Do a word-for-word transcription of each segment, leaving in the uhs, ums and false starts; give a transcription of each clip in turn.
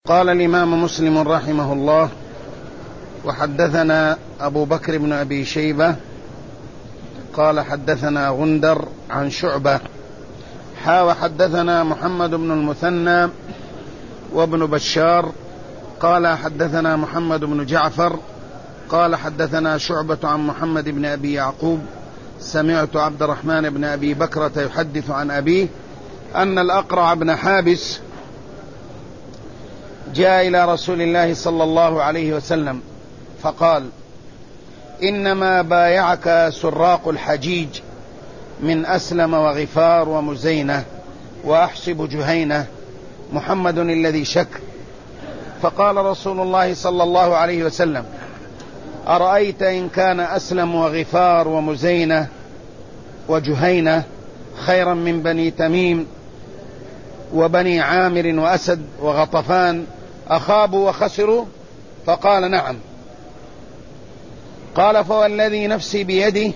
قال الإمام مسلم رحمه الله: وحدثنا أبو بكر بن أبي شيبة قال حدثنا غندر عن شعبة حا وحدثنا محمد بن المثنى وابن بشار قال حدثنا محمد بن جعفر قال حدثنا شعبة عن محمد بن أبي يعقوب سمعت عبد الرحمن بن أبي بكرة يحدث عن أبيه أن الأقرع بن حابس جاء إلى رسول الله صلى الله عليه وسلم فقال: إنما بايعك سراق الحجيج من أسلم وغفار ومزينة وأحسب جهينة محمد الذي شك. فقال رسول الله صلى الله عليه وسلم: أرأيت إن كان أسلم وغفار ومزينة وجهينة خيرا من بني تميم وبني عامر وأسد وغطفان أخابوا وخسروا؟ فقال: نعم. قال: فوالذي نفسي بيده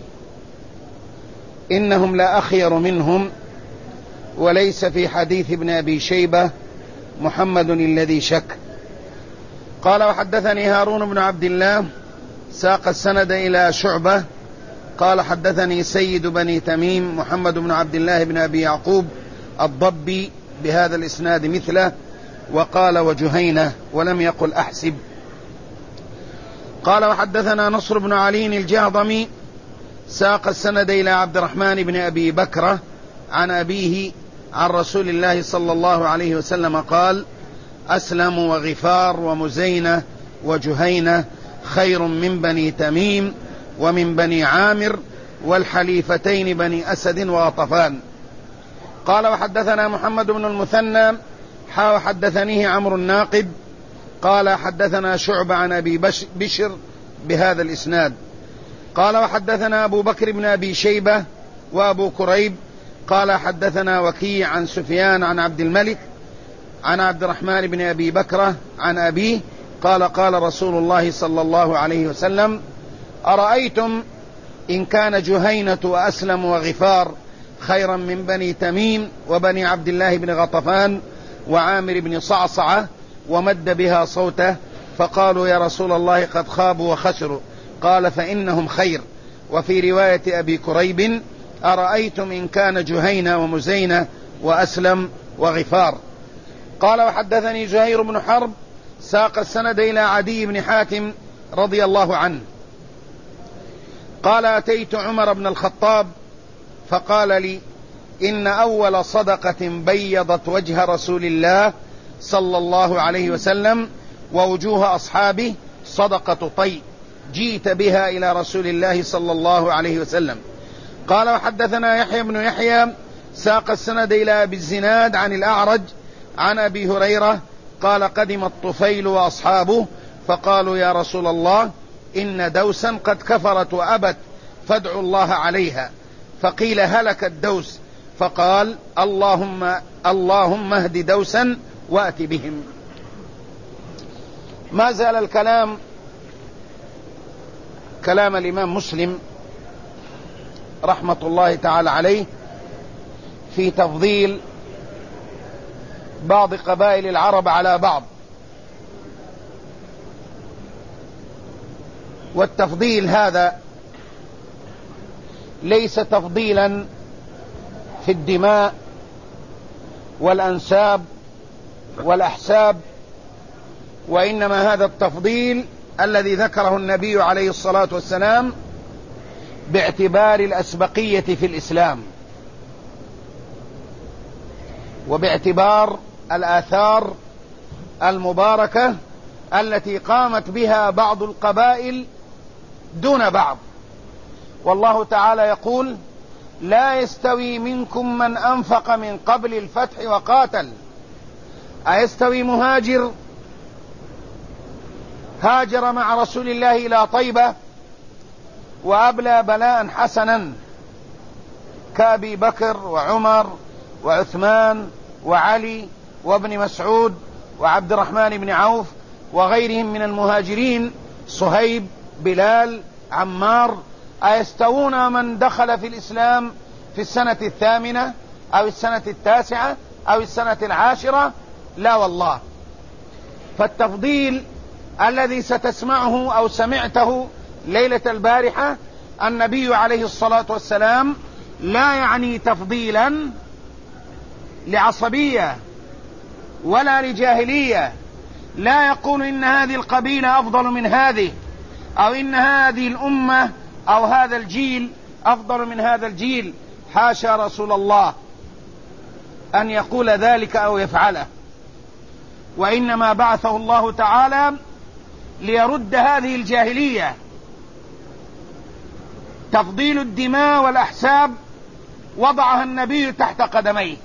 إنهم لا أخير منهم، وليس في حديث ابن أبي شيبة محمد الذي شك. قال: وحدثني هارون بن عبد الله ساق السند إلى شعبة قال حدثني سيد بني تميم محمد بن عبد الله بن أبي يعقوب الضبي بهذا الإسناد مثله، وقال: وجهينة، ولم يقل أحسب. قال: وحدثنا نصر بن علي الجهضمي ساق السند إلى عبد الرحمن بن أبي بكرة عن أبيه عن رسول الله صلى الله عليه وسلم قال: أسلم وغفار ومزينة وجهينة خير من بني تميم ومن بني عامر والحليفتين بني أسد وغطفان. قال: وحدثنا محمد بن المثنى حا وحدثنيه عمرو الناقد قال حدثنا شعبة عن أبي بشر بهذا الإسناد. قال: وحدثنا أبو بكر بن أبي شيبة وأبو كريب قال حدثنا وكيع عن سفيان عن عبد الملك عن عبد الرحمن بن أبي بكرة عن أبيه قال: قال رسول الله صلى الله عليه وسلم: أرأيتم إن كان جهينة وأسلم وغفار خيرا من بني تميم وبني عبد الله بن غطفان وعامر بن صعصعة، ومد بها صوته، فقالوا: يا رسول الله قد خابوا وخسروا. قال: فإنهم خير. وفي رواية أبي كريب: أرأيتم إن كان جهينة ومزينة وأسلم وغفار. قال: وحدثني زهير بن حرب ساق السند إلى عدي بن حاتم رضي الله عنه قال: أتيت عمر بن الخطاب فقال لي: إن أول صدقة بيضت وجه رسول الله صلى الله عليه وسلم ووجوه أصحابه صدقة طي، جيت بها إلى رسول الله صلى الله عليه وسلم. قال: وحدثنا يحيى بن يحيى ساق السند إلى أبي الزناد عن الأعرج عن أبي هريرة قال: قدم الطفيل وأصحابه فقالوا: يا رسول الله إن دوسا قد كفرت وأبت فادعوا الله عليها. فقيل: هلك الدوس. فقال: اللهم اللهم اهد دوسا وأت بهم. ما زال الكلام كلام الإمام مسلم رحمة الله تعالى عليه في تفضيل بعض قبائل العرب على بعض، والتفضيل هذا ليس تفضيلا في الدماء والأنساب والأحساب، وإنما هذا التفضيل الذي ذكره النبي عليه الصلاة والسلام باعتبار الأسبقية في الإسلام وباعتبار الآثار المباركة التي قامت بها بعض القبائل دون بعض. والله تعالى يقول: لا يستوي منكم من أنفق من قبل الفتح وقاتل. أيستوي مهاجر هاجر مع رسول الله إلى طيبة وأبلى بلاء حسنا كأبي بكر وعمر وعثمان وعلي وابن مسعود وعبد الرحمن بن عوف وغيرهم من المهاجرين، صهيب، بلال، عمار، أيستوون من دخل في الإسلام في السنة الثامنة أو السنة التاسعة أو السنة العاشرة؟ لا والله. فالتفضيل الذي ستسمعه أو سمعته ليلة البارحة، النبي عليه الصلاة والسلام لا يعني تفضيلا لعصبية ولا لجاهلية، لا يقول إن هذه القبيلة أفضل من هذه، أو إن هذه الأمة أو هذا الجيل أفضل من هذا الجيل. حاشا رسول الله أن يقول ذلك أو يفعله، وإنما بعثه الله تعالى ليرد هذه الجاهلية. تفضيل الدماء والأحساب وضعها النبي تحت قدميه،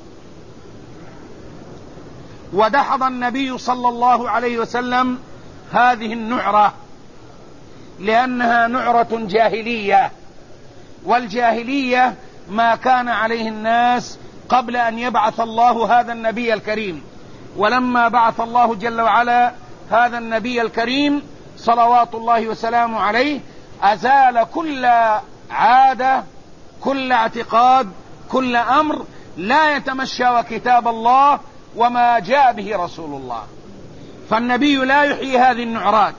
ودحض النبي صلى الله عليه وسلم هذه النعرة لأنها نعرة جاهلية، والجاهلية ما كان عليه الناس قبل أن يبعث الله هذا النبي الكريم. ولما بعث الله جل وعلا هذا النبي الكريم صلوات الله وسلامه عليه، أزال كل عادة، كل اعتقاد، كل أمر لا يتمشى وكتاب الله وما جاء به رسول الله. فالنبي لا يحيي هذه النعرات،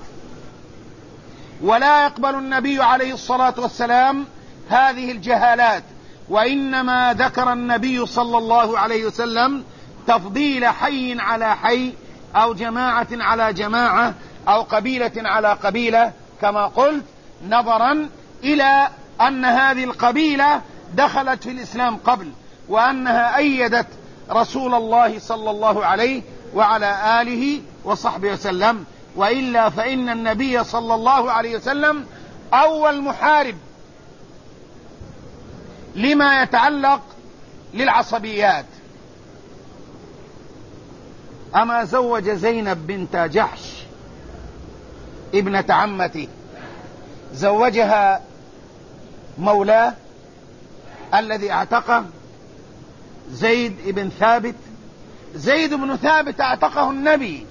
ولا يقبل النبي عليه الصلاة والسلام هذه الجهالات، وإنما ذكر النبي صلى الله عليه وسلم تفضيل حي على حي، أو جماعة على جماعة، أو قبيلة على قبيلة، كما قلت، نظرا إلى أن هذه القبيلة دخلت في الإسلام قبل، وأنها أيدت رسول الله صلى الله عليه وعلى آله وصحبه وسلم. وإلا فإن النبي صلى الله عليه وسلم أول محارب لما يتعلق للعصبيات. أما زوج زينب بنت جحش ابنة عمته، زوجها مولاه الذي اعتقه زيد بن ثابت. زيد بن ثابت اعتقه النبي،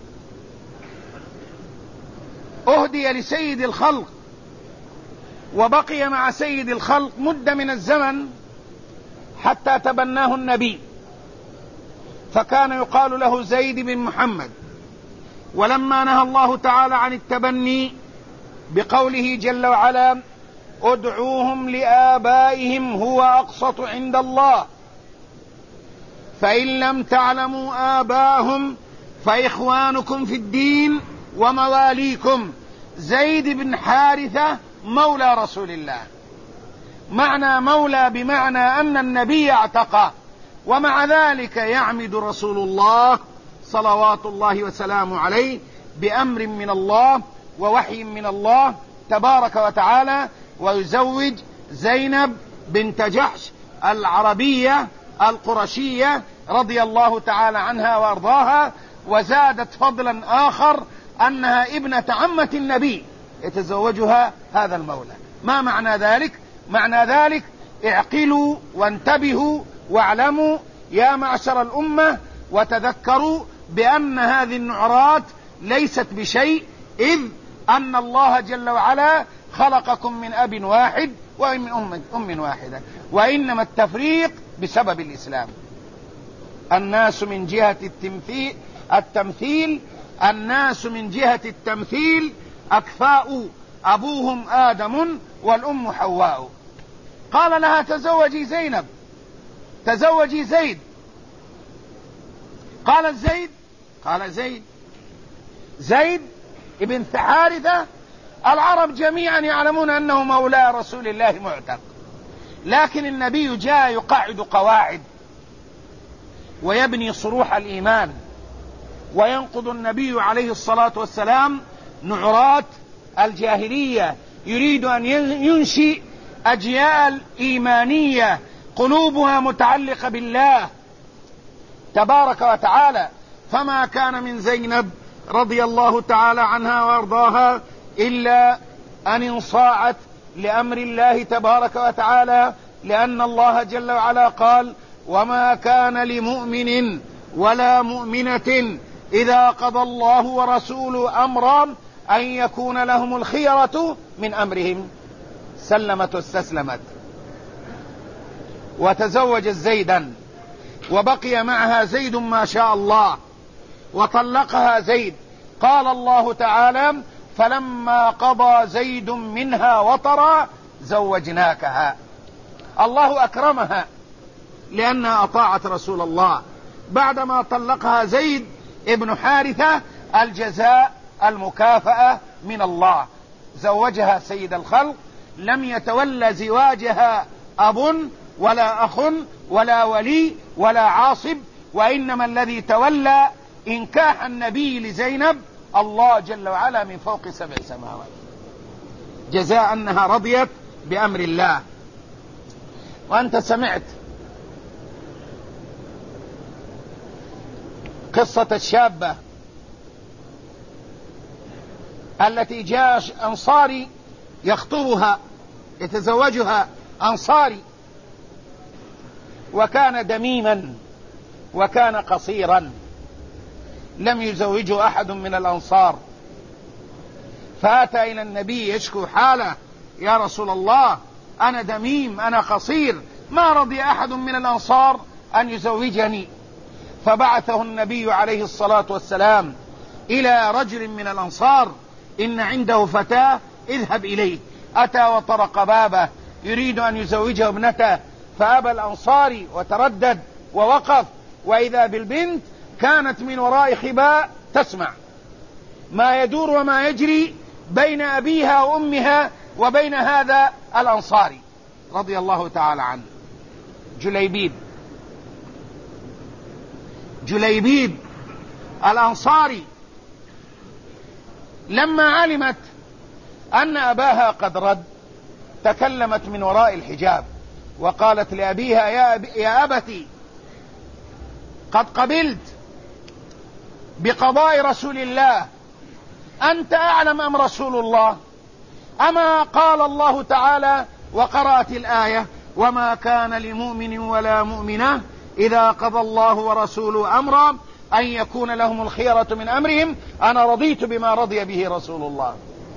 أهدي لسيد الخلق، وبقي مع سيد الخلق مدة من الزمن حتى تبناه النبي، فكان يقال له زيد بن محمد. ولما نهى الله تعالى عن التبني بقوله جل وعلا: ادعوهم لآبائهم هو أقسط عند الله فإن لم تعلموا آباءهم فإخوانكم في الدين ومواليكم. زيد بن حارثة مولى رسول الله، معنى مولى بمعنى أن النبي اعتقى، ومع ذلك يعمد رسول الله صلوات الله وسلامه عليه بأمر من الله ووحي من الله تبارك وتعالى، ويزوج زينب بنت جحش العربية القرشية رضي الله تعالى عنها وارضاها. وزادت فضلا آخر أنها ابنة عمة النبي يتزوجها هذا المولى. ما معنى ذلك؟ معنى ذلك اعقلوا وانتبهوا واعلموا يا معشر الأمة، وتذكروا بأن هذه النعرات ليست بشيء، إذ أن الله جل وعلا خلقكم من أب واحد ومن أم, أم واحدة، وإنما التفريق بسبب الإسلام. الناس من جهة التمثيل, التمثيل الناس من جهة التمثيل أكفاء، أبوهم آدم والأم حواء. قال لها: تزوجي زينب، تزوجي زيد. قال زيد، قال زيد زيد ابن حارثة العرب جميعا يعلمون أنه مولى رسول الله معتق، لكن النبي جاء يقعد قواعد ويبني صروح الإيمان، وينقض النبي عليه الصلاة والسلام نعرات الجاهلية، يريد أن ينشئ أجيال إيمانية قلوبها متعلقة بالله تبارك وتعالى. فما كان من زينب رضي الله تعالى عنها وارضاها إلا أن انصاعت لأمر الله تبارك وتعالى، لأن الله جل وعلا قال: وما كان لمؤمن ولا مؤمنة إذا قضى الله ورسوله أمرا أن يكون لهم الخيرة من أمرهم. سلمت واستسلمت وتزوجت زيدا، وبقي معها زيد ما شاء الله، وطلقها زيد. قال الله تعالى: فلما قضى زيد منها وطرا زوجناكها. الله أكرمها لأنها أطاعت رسول الله بعدما طلقها زيد ابن حارثة، الجزاء المكافأة من الله. زوجها سيد الخلق، لم يتولى زواجها أب ولا أخ ولا ولي ولا عاصب، وإنما الذي تولى إنكاح النبي لزينب الله جل وعلا من فوق سبع سماوات، جزاء أنها رضيت بأمر الله. وأنت سمعت قصة الشابة التي جاء أنصاري يخطبها يتزوجها أنصاري، وكان دميما وكان قصيرا، لم يزوجه أحد من الأنصار، فأتى إلى النبي يشكو حاله: يا رسول الله، أنا دميم، أنا قصير، ما رضي أحد من الأنصار أن يزوجني. فبعثه النبي عليه الصلاة والسلام إلى رجل من الأنصار: إن عنده فتاة، اذهب إليه. أتى وطرق بابه يريد أن يزوجه ابنته، فأبى الأنصاري وتردد ووقف، وإذا بالبنت كانت من وراء خباء تسمع ما يدور وما يجري بين أبيها وأمها وبين هذا الأنصاري رضي الله تعالى عنه. جليبيب جليبيب الأنصاري لما علمت أن أباها قد رد تكلمت من وراء الحجاب وقالت لأبيها: يا, أب... يا أبتي، قد قبلت بقضاء رسول الله، أنت أعلم أم رسول الله؟ أما قال الله تعالى وقرأت الآية: وما كان لمؤمن ولا مؤمنة إذا قضى الله ورسوله أمرا أن يكون لهم الخيرة من أمرهم، أنا رضيت بما رضي به رسول الله.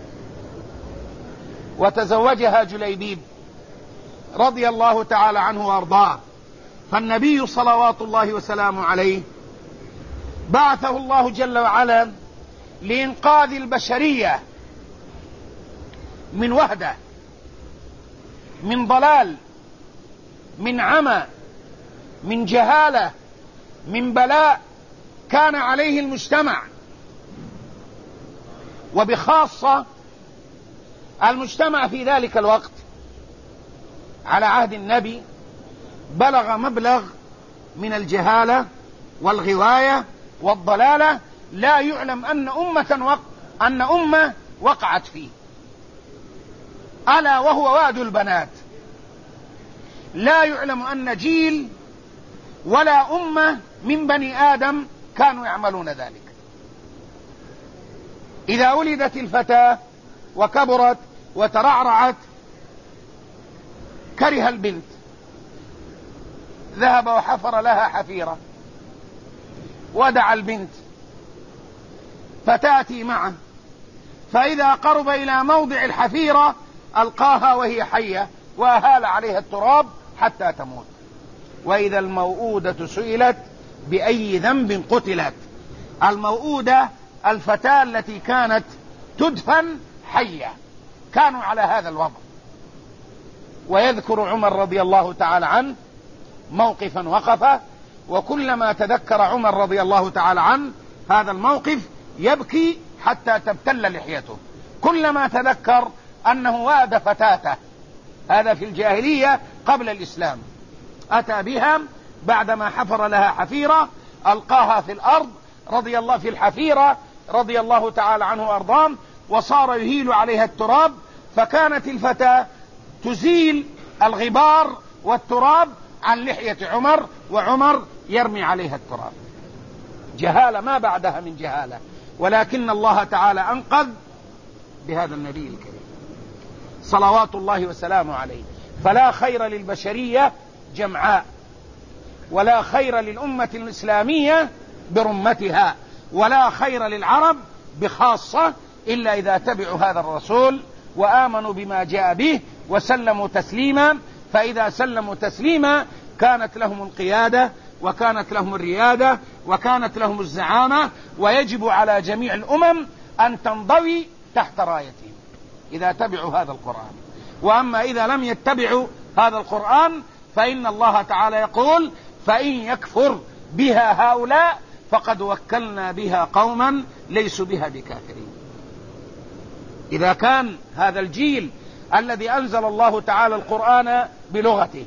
وتزوجها جليبيب رضي الله تعالى عنه وأرضاه. فالنبي صلوات الله وسلامه عليه بعثه الله جل وعلا لإنقاذ البشرية من وهدة، من ضلال، من عمى، من جهالة، من بلاء كان عليه المجتمع، وبخاصة المجتمع في ذلك الوقت على عهد النبي بلغ مبلغ من الجهالة والغواية والضلالة لا يعلم أن أمة وق... أن أمة وقعت فيه، ألا وهو واد البنات. لا يعلم أن جيل ولا أمة من بني آدم كانوا يعملون ذلك. إذا ولدت الفتاة وكبرت وترعرعت كره البنت، ذهب وحفر لها حفيرة ودعا البنت فتأتي معه، فإذا قرب إلى موضع الحفيرة ألقاها وهي حية وأهال عليها التراب حتى تموت. وإذا الموؤودة سئلت بأي ذنب قتلت، الموؤودة الفتاة التي كانت تدفن حية، كانوا على هذا الوضع. ويذكر عمر رضي الله تعالى عنه موقفا وقفه، وكلما تذكر عمر رضي الله تعالى عنه هذا الموقف يبكي حتى تبتل لحيته، كلما تذكر أنه واد فتاته، هذا في الجاهلية قبل الإسلام، أتى بها بعدما حفر لها حفيرة ألقاها في الأرض رضي الله في الحفيرة رضي الله تعالى عنه وأرضاه، وصار يهيل عليها التراب، فكانت الفتاة تزيل الغبار والتراب عن لحية عمر، وعمر يرمي عليها التراب. جهالة ما بعدها من جهالة، ولكن الله تعالى أنقذ بهذا النبي الكريم صلوات الله وسلامه عليه. فلا خير للبشرية جمعاء، ولا خير للأمة الإسلامية برمتها، ولا خير للعرب بخاصة إلا إذا تبعوا هذا الرسول وآمنوا بما جاء به وسلموا تسليما. فإذا سلموا تسليما كانت لهم القيادة وكانت لهم الريادة وكانت لهم الزعامة، ويجب على جميع الأمم أن تنضوي تحت رايتهم إذا تبعوا هذا القرآن. وأما إذا لم يتبعوا هذا القرآن فإن الله تعالى يقول: فإن يكفر بها هؤلاء فقد وكلنا بها قوما ليسوا بها بكافرين. إذا كان هذا الجيل الذي أنزل الله تعالى القرآن بلغته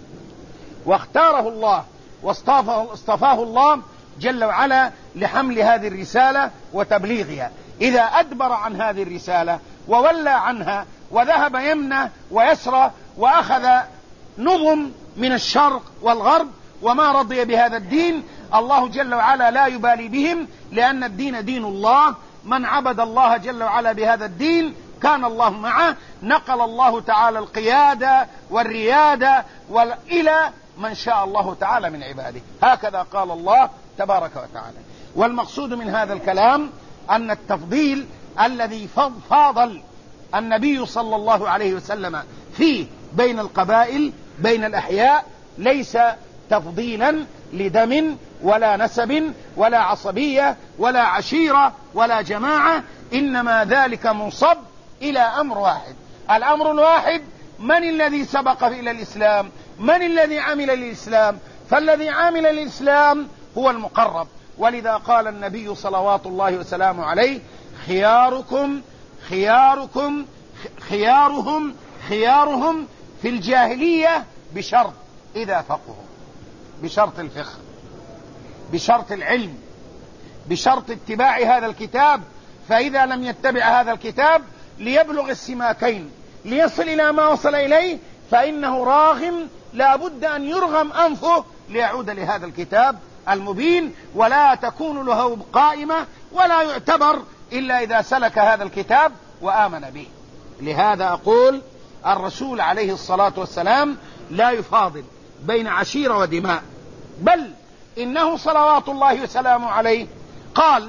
واختاره الله واصطفاه الله جل وعلا لحمل هذه الرسالة وتبليغها، إذا أدبر عن هذه الرسالة وولى عنها وذهب يمنى ويسرى وأخذ نظم من الشرق والغرب وما رضي بهذا الدين، الله جل وعلا لا يبالي بهم، لأن الدين دين الله. من عبد الله جل وعلا بهذا الدين كان الله معه. نقل الله تعالى القيادة والريادة إلى من شاء الله تعالى من عباده، هكذا قال الله تبارك وتعالى. والمقصود من هذا الكلام أن التفضيل الذي فاضل النبي صلى الله عليه وسلم فيه بين القبائل بين الأحياء ليس تفضيلا لدم ولا نسب ولا عصبية ولا عشيرة ولا جماعة، إنما ذلك منصب إلى أمر واحد. الأمر الواحد: من الذي سبق إلى الإسلام؟ من الذي عمل للإسلام؟ فالذي عمل للإسلام هو المقرب. ولذا قال النبي صلوات الله وسلامه عليه: خياركم خياركم خيارهم خيارهم في الجاهلية بشرط إذا فقهوا، بشرط الفقه، بشرط العلم، بشرط اتباع هذا الكتاب. فإذا لم يتبع هذا الكتاب ليبلغ السماكين ليصل إلى ما وصل إليه فإنه راغم، لا بد أن يرغم أنفه ليعود لهذا الكتاب المبين، ولا تكون له قائمة ولا يعتبر إلا إذا سلك هذا الكتاب وآمن به. لهذا أقول: الرسول عليه الصلاة والسلام لا يفاضل بين عشيرة ودماء، بل إنه صلوات الله وسلامه عليه قال: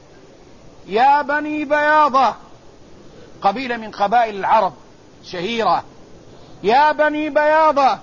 يا بني بياضة، قبيلة من قبائل العرب شهيرة، يا بني بياضة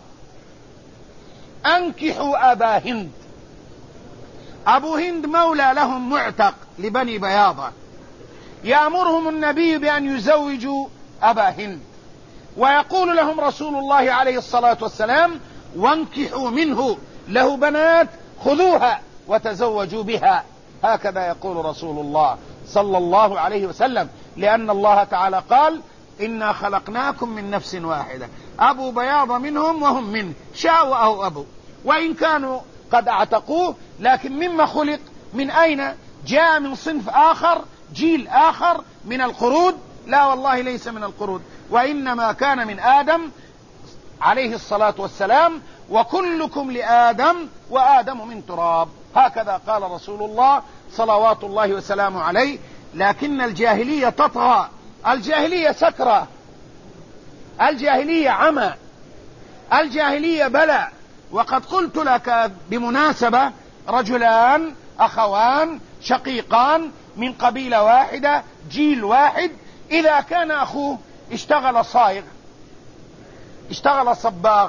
أنكحوا أبا هند. أبو هند مولى لهم معتق لبني بياضة، يأمرهم النبي بأن يزوجوا أبا هند، ويقول لهم رسول الله عليه الصلاة والسلام: وانكحوا منه، له بنات خذوها وتزوجوا بها. هكذا يقول رسول الله صلى الله عليه وسلم، لأن الله تعالى قال: إنا خلقناكم من نفس واحدة، أبو بياض منهم وهم منه، شاءوا أو أبوا، وإن كانوا قد اعتقوه، لكن مما خلق من أين جاء؟ من صنف آخر، جيل آخر من القرود؟ لا والله ليس من القرود، وإنما كان من آدم عليه الصلاة والسلام، وكلكم لآدم وآدم من تراب. هكذا قال رسول الله صلوات الله وسلامه عليه. لكن الجاهلية تطغى، الجاهلية سكرة، الجاهلية عمى، الجاهلية بلى. وقد قلت لك بمناسبة: رجلان أخوان شقيقان من قبيلة واحدة جيل واحد، إذا كان أخوه اشتغل صايغ، اشتغل صباغ،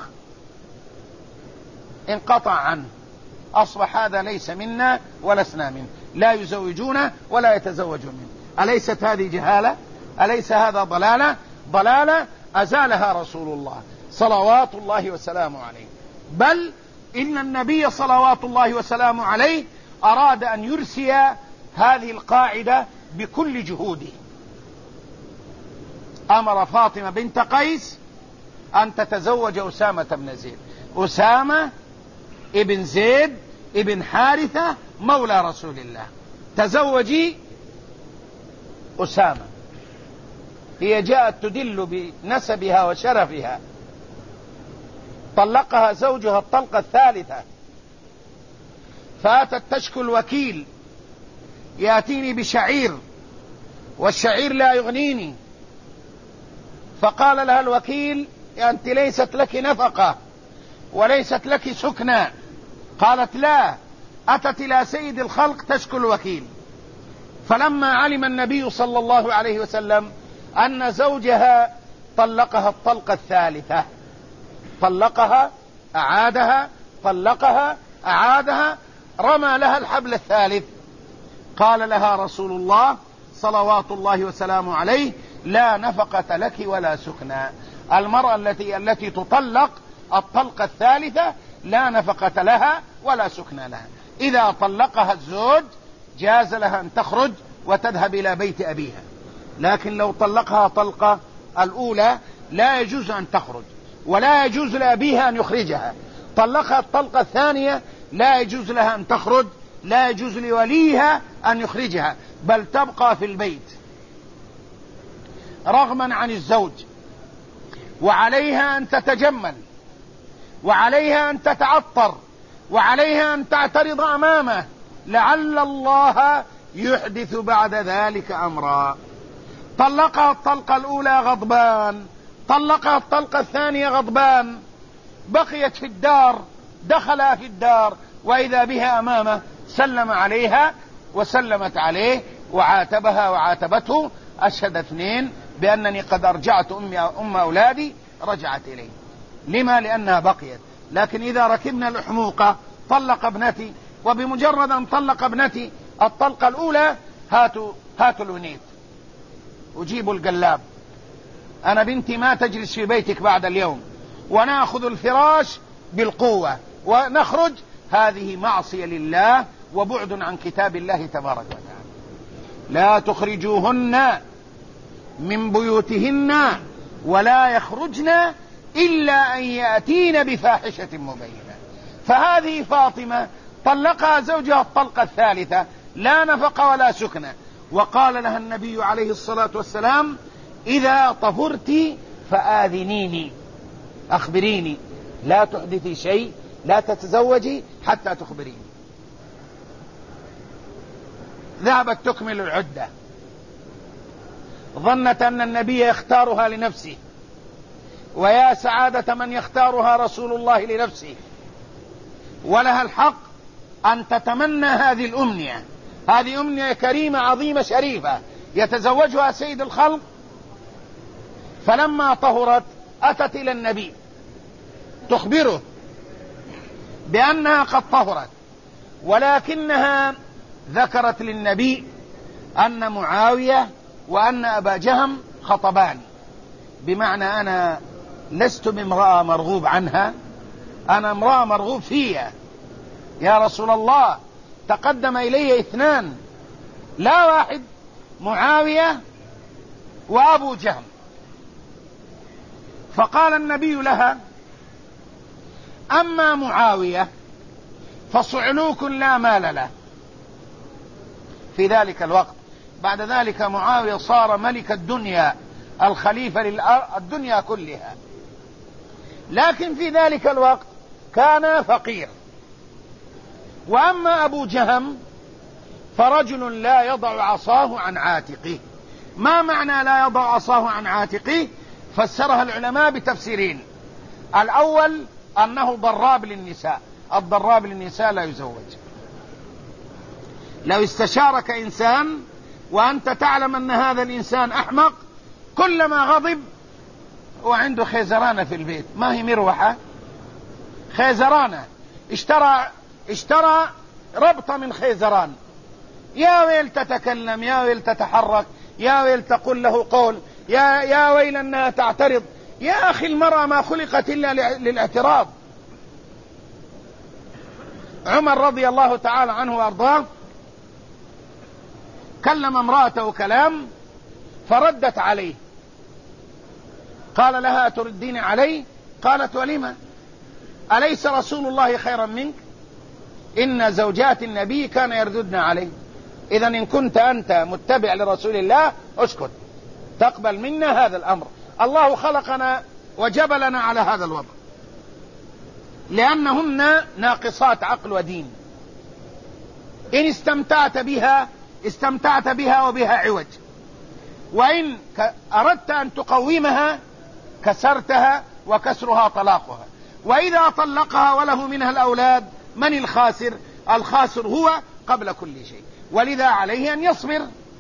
انقطع عنه، أصبح هذا ليس منا ولسنا منه، لا يزوجونه ولا يتزوجون منه. أليست هذه جهالة؟ أليس هذا ضلالة؟ ضلالة أزالها رسول الله صلوات الله وسلامه عليه. بل إن النبي صلوات الله وسلامه عليه أراد أن يرسي هذه القاعدة بكل جهوده. أمر فاطمة بنت قيس أن تتزوج أسامة بن زيد. أسامة ابن زيد ابن حارثة مولى رسول الله، تزوجي أسامة. هي جاءت تدل بنسبها وشرفها، طلقها زوجها الطلقة الثالثة، فاتت تشكو الوكيل: يأتيني بشعير والشعير لا يغنيني. فقال لها الوكيل: أنت ليست لك نفقة وليست لك سكنى. قالت: لا. أتت إلى سيد الخلق تشكو الوكيل. فلما علم النبي صلى الله عليه وسلم أن زوجها طلقها الطلقة الثالثة، طلقها، أعادها، طلقها أعادها، رمى لها الحبل الثالث. قال لها رسول الله صلوات الله وسلامه عليه: لا نفقة لك ولا سكنى. المرأة التي التي تطلق الطلقة الثالثة لا نفقة لها ولا سكنى لها. إذا طلقها الزوج جاز لها أن تخرج وتذهب إلى بيت أبيها، لكن لو طلقها طلقة الأولى لا يجوز أن تخرج، ولا يجوز لأبيها أن يخرجها. طلقها الطلقة الثانية لا يجوز لها أن تخرج، لا يجوز لوليها أن يخرجها، بل تبقى في البيت رغما عن الزوج، وعليها أن تتجمل، وعليها أن تتعطر، وعليها أن تعترض أمامه لعل الله يحدث بعد ذلك أمرا. طلقها الطلقة الأولى غضبان، طلقها الطلقة الثانية غضبان، بقيت في الدار، دخل في الدار وإذا بها أمامه، سلم عليها وسلمت عليه وعاتبها وعاتبته، أشهد اثنين بأنني قد أرجعت أمي أم أولادي، رجعت إليه. لما؟ لأنها بقيت. لكن إذا ركبنا الحموقة طلق ابنتي، وبمجرد أن طلق ابنتي الطلقة الأولى هاتوا هاتوا الونيت وجيبوا القلاب، أنا بنتي ما تجلس في بيتك بعد اليوم، ونأخذ الفراش بالقوة ونخرج. هذه معصية لله وبعد عن كتاب الله تبارك وتعالى. لا تخرجوهن من بيوتهن ولا يخرجن إلا أن يأتين بفاحشة مبينة. فهذه فاطمة طلقها زوجها الطلقة الثالثة، لا نفقة ولا سكنة، وقال لها النبي عليه الصلاة والسلام: إذا طهرت فآذنيني، أخبريني، لا تحدثي شيء، لا تتزوجي حتى تخبريني. ذهبت تكمل العدة، ظنت أن النبي يختارها لنفسه، ويا سعادة من يختارها رسول الله لنفسه، ولها الحق أن تتمنى هذه الأمنية. هذه أمنية كريمة عظيمة شريفة يتزوجها سيد الخلق. فلما طهرت أتت إلى النبي تخبره بأنها قد طهرت، ولكنها ذكرت للنبي أن معاوية وأن أبا جهم خطبان، بمعنى أنا لست بامرأة مرغوب عنها، أنا امرأة مرغوب فيها يا رسول الله. تقدم إلي اثنان، لا واحد، معاوية وأبو جهم. فقال النبي لها: أما معاوية فصعلوك لا مال له. في ذلك الوقت بعد ذلك معاوية صار ملك الدنيا، الخليفة للدنيا كلها، لكن في ذلك الوقت كان فقير. وأما أبو جهم فرجل لا يضع عصاه عن عاتقه. ما معنى لا يضع عصاه عن عاتقه؟ فسرها العلماء بتفسيرين. الأول أنه ضراب للنساء، الضراب للنساء لا يزوج. لو استشارك إنسان وأنت تعلم أن هذا الإنسان أحمق، كلما غضب وعنده خيزرانة في البيت، ما هي مروحة، خيزرانة، اشترى اشترى ربطة من خيزران، يا ويل تتكلم، يا ويل تتحرك، يا ويل تقول له قول، يا يا ويل أنها تعترض. يا أخي المرأة ما خلقت إلا للاعتراض. عمر رضي الله تعالى عنه وأرضاه كلم امرأته كلام فردت عليه، قال لها: تردين علي؟ قالت: ولما؟ أليس رسول الله خيرا منك؟ إن زوجات النبي كان يرددن عليه. إذا إن كنت أنت متبع لرسول الله اسكت، تقبل منا هذا الأمر. الله خلقنا وجبلنا على هذا الوضع لأنهن ناقصات عقل ودين. إن استمتعت بها استمتعت بها وبها عوج، وإن أردت أن تقومها كسرتها، وكسرها طلاقها. وإذا طلقها وله منها الأولاد، من الخاسر؟ الخاسر هو قبل كل شيء، ولذا عليه أن يصبر.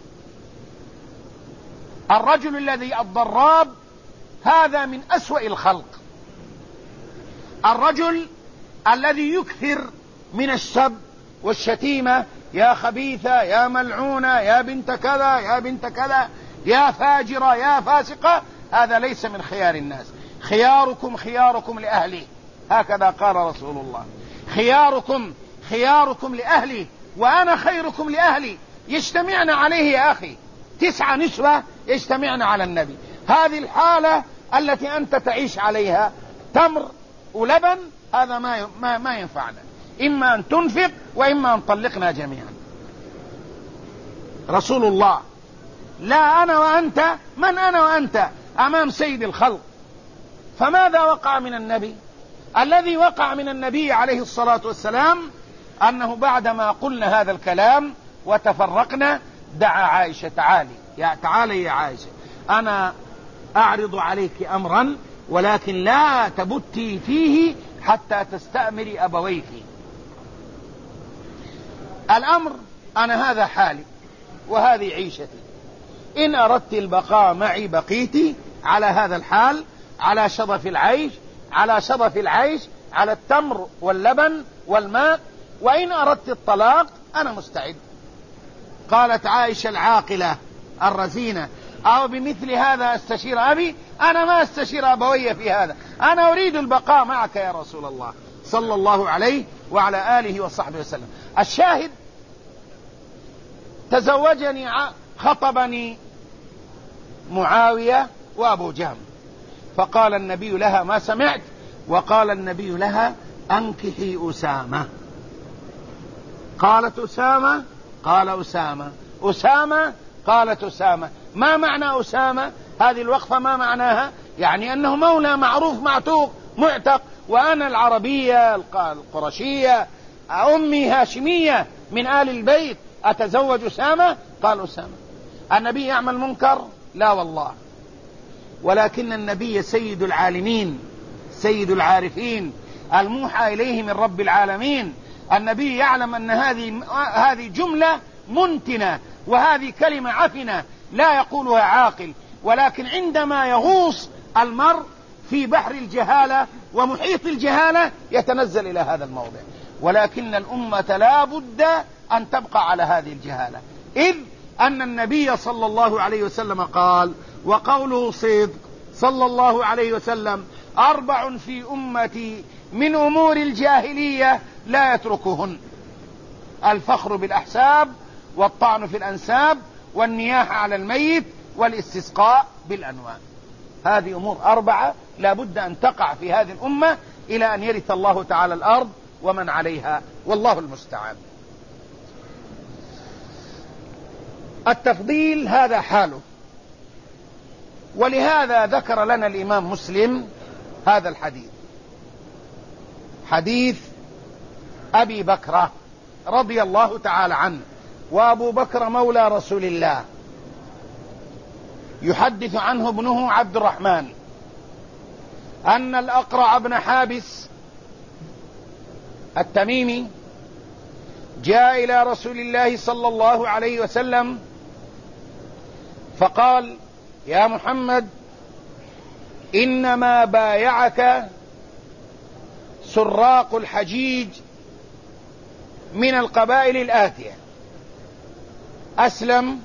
الرجل الذي الضراب هذا من أسوأ الخلق، الرجل الذي يكثر من السب والشتيمة، يا خبيثة، يا ملعونة، يا بنت كذا، يا بنت كذا، يا فاجرة، يا فاسقة، هذا ليس من خيار الناس. خياركم خياركم لأهلي، هكذا قال رسول الله. خياركم خياركم لأهلي وأنا خيركم لأهلي. يجتمعن عليه يا أخي تسعة نسوة يجتمعن على النبي. هذه الحالة التي أنت تعيش عليها، تمر ولبن، هذا ما ما, ما ينفعنا. إما أن تنفق وإما أن طلقنا جميعا. رسول الله، لا أنا وأنت، من أنا وأنت أمام سيد الخلق؟ فماذا وقع من النبي؟ الذي وقع من النبي عليه الصلاة والسلام أنه بعدما قلنا هذا الكلام وتفرقنا دعا عائشة، تعالي يا تعالي يا عائشة، أنا أعرض عليك أمرا ولكن لا تبتي فيه حتى تستأمري أبويك. الأمر أنا هذا حالي وهذه عيشتي، إن أردت البقاء معي بقيتي على هذا الحال، على شظف العيش، على شظف العيش، على التمر واللبن والماء، وإن أردت الطلاق أنا مستعد. قالت عائشة العاقلة الرزينة: أو بمثل هذا أستشير أبي؟ أنا ما أستشير أبوي في هذا، أنا أريد البقاء معك يا رسول الله صلى الله عليه وعلى آله وصحبه وسلم. الشاهد: تزوجني خطبني معاوية وأبو جهم، فقال النبي لها: ما سمعت؟ وقال النبي لها: أنكحي أسامة. قالت: أسامة؟ قال: أسامة. أسامة؟ قالت: أسامة. ما معنى أسامة؟ هذه الوقفة ما معناها؟ يعني أنه مولى معروف معتوق معتق، وأنا العربية القرشية أمي هاشمية من آل البيت أتزوج أسامة؟ قال: أسامة. النبي يعمل منكر؟ لا والله، ولكن النبي سيد العالمين سيد العارفين الموحى إليه من رب العالمين. النبي يعلم أن هذه هذه جملة منتنة وهذه كلمة عفنة لا يقولها عاقل، ولكن عندما يغوص المرء في بحر الجهالة ومحيط الجهالة يتنزل إلى هذا الموضع. ولكن الأمة لا بد أن تبقى على هذه الجهالة، إذ أن النبي صلى الله عليه وسلم قال، وقوله صدق صلى الله عليه وسلم: أربع في أمتي من أمور الجاهلية لا يتركهن: الفخر بالأحساب، والطعن في الأنساب، والنياحة على الميت، والاستسقاء بالأنواع. هذه أمور أربعة لا بد أن تقع في هذه الأمة إلى أن يرث الله تعالى الأرض ومن عليها، والله المستعان. التفضيل هذا حاله، ولهذا ذكر لنا الإمام مسلم هذا الحديث، حديث أبي بكر رضي الله تعالى عنه، وأبو بكر مولى رسول الله، يحدث عنه ابنه عبد الرحمن أن الأقرع بن حابس التميمي جاء إلى رسول الله صلى الله عليه وسلم فقال: يا محمد، إنما بايعك سراق الحجيج من القبائل الآتية: أسلم،